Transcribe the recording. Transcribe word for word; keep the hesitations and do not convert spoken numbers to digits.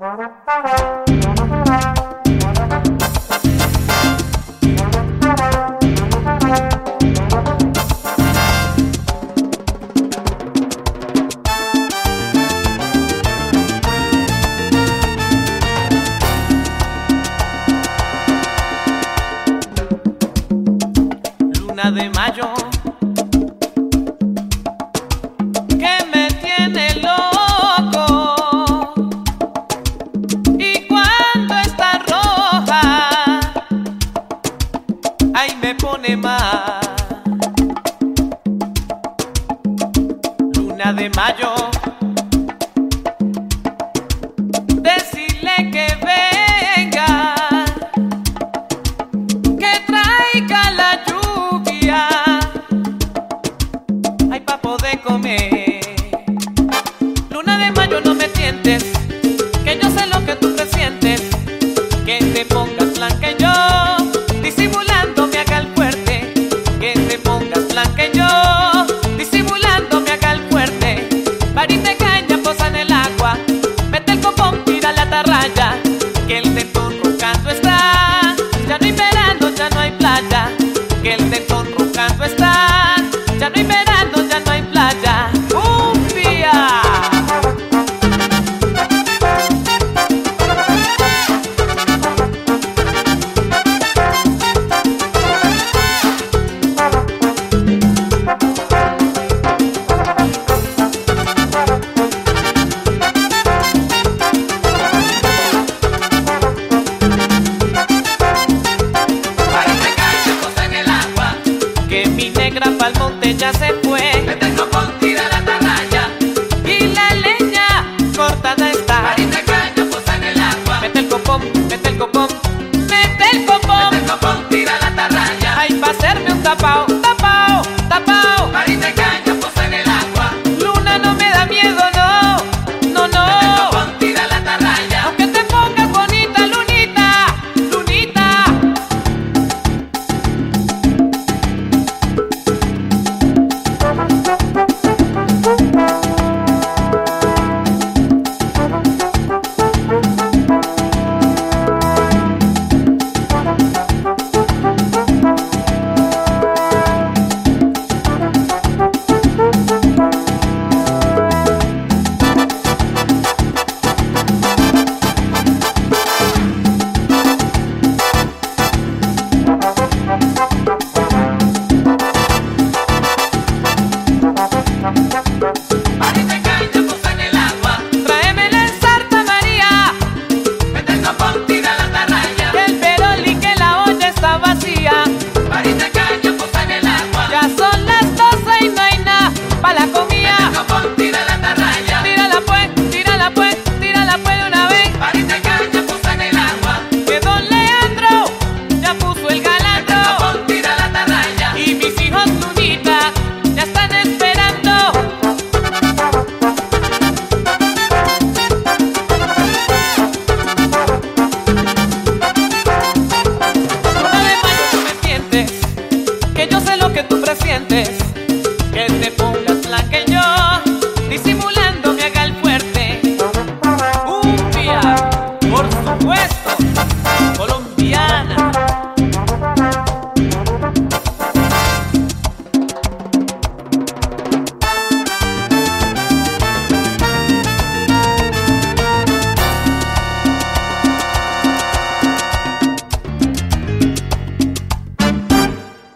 Luna de mayo que me tiene loco, y cuando está roja, ahí me pone mal. Luna de mayo, decirle que venga, que traiga la lluvia, ay, pa' poder comer. Luna de mayo, no me tientes, que yo sé lo que tú te sientes, que te pongas blanca y yo disimulando me haga el fuerte, que te pongas blanca y yo disimulando me haga el fuerte. Parite caña, posa en el agua, mete el copón, tira la atarraya, que el tentón roncando está, ya no hay verano, ya no hay playa, que el tentón roncando está, ya no hay verano, ya no hay playa. ¡Cumbia! Que mi negra pa'l monte ya se fue, Mete el copón, tira la atarraya, y la leña cortada está. parite caña, posa en el agua. Mete el copón, mete el copón, mete el copón, Mete el copón, tira la atarraya, ay, pa' hacerme un tapao.